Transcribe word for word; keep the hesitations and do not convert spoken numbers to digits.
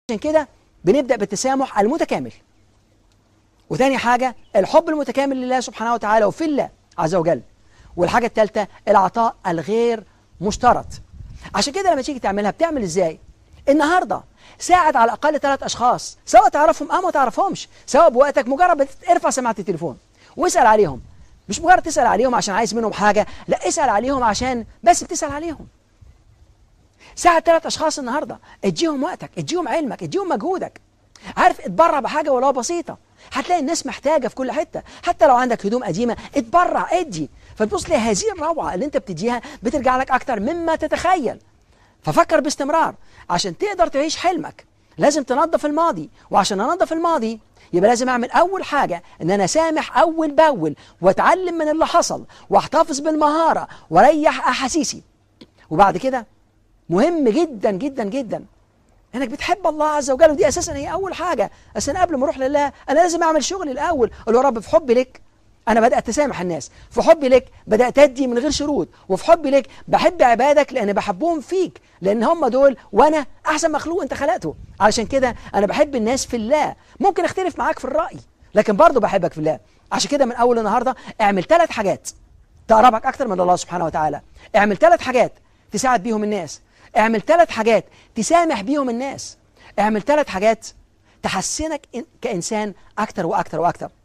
عشان كده بنبدأ بالتسامح المتكامل. وتاني حاجة الحب المتكامل لله سبحانه وتعالى وفي الله عز وجل. والحاجة الثالثة العطاء الغير مشترط. عشان كده لما تيجي تعملها بتعمل ازاي؟ النهاردة ساعد على الأقل ثلاث أشخاص، سواء تعرفهم أو ما تعرفهمش، سواء بوقتك، مجرد ارفع سماعة التليفون واسأل عليهم. مش مجرد تسأل عليهم عشان عايز منهم حاجة، لا، اسأل عليهم عشان بس بتسأل عليهم. ساعد ثلاث أشخاص النهاردة، اديهم وقتك، اديهم علمك، اديهم مجهودك. عارف، اتبرع بحاجة ولو بسيطة، هتلاقي الناس محتاجة في كل حتة. حتى لو عندك هدوم قديمة اتبرع، ادي، فتبص لي هذه الروعة اللي انت بتديها بترجع لك أكتر مما تتخيل. ففكر باستمرار. عشان تقدر تعيش حلمك لازم تنظف الماضي، وعشان انظف الماضي يبقى لازم اعمل اول حاجة ان انا سامح اول باول، واتعلم من اللي حصل، واحتفظ بالمهارة، واريح احاسيسي. وبعد كده مهم جدا جدا جدا انك بتحب الله عز وجل، ودي اساسا هي اول حاجة. اصل انا قبل ما اروح لله انا لازم اعمل شغلي الاول. اقول له يا رب، في حبي لك انا بدات اسامح الناس، في حبي لك بدات ادي من غير شروط، وفي حبي لك بحب عبادك لان بحبهم فيك، لان هم دول وانا احسن مخلوق انت خلقته. علشان كده انا بحب الناس في الله. ممكن اختلف معاك في الراي لكن برضه بحبك في الله. عشان كده من اول النهارده اعمل ثلاث حاجات تقربك اكتر من الله سبحانه وتعالى. اعمل ثلاث حاجات تساعد بيهم الناس. اعمل ثلاث حاجات تسامح بيهم الناس. اعمل ثلاث حاجات تحسنك كإنسان أكتر وأكتر وأكتر.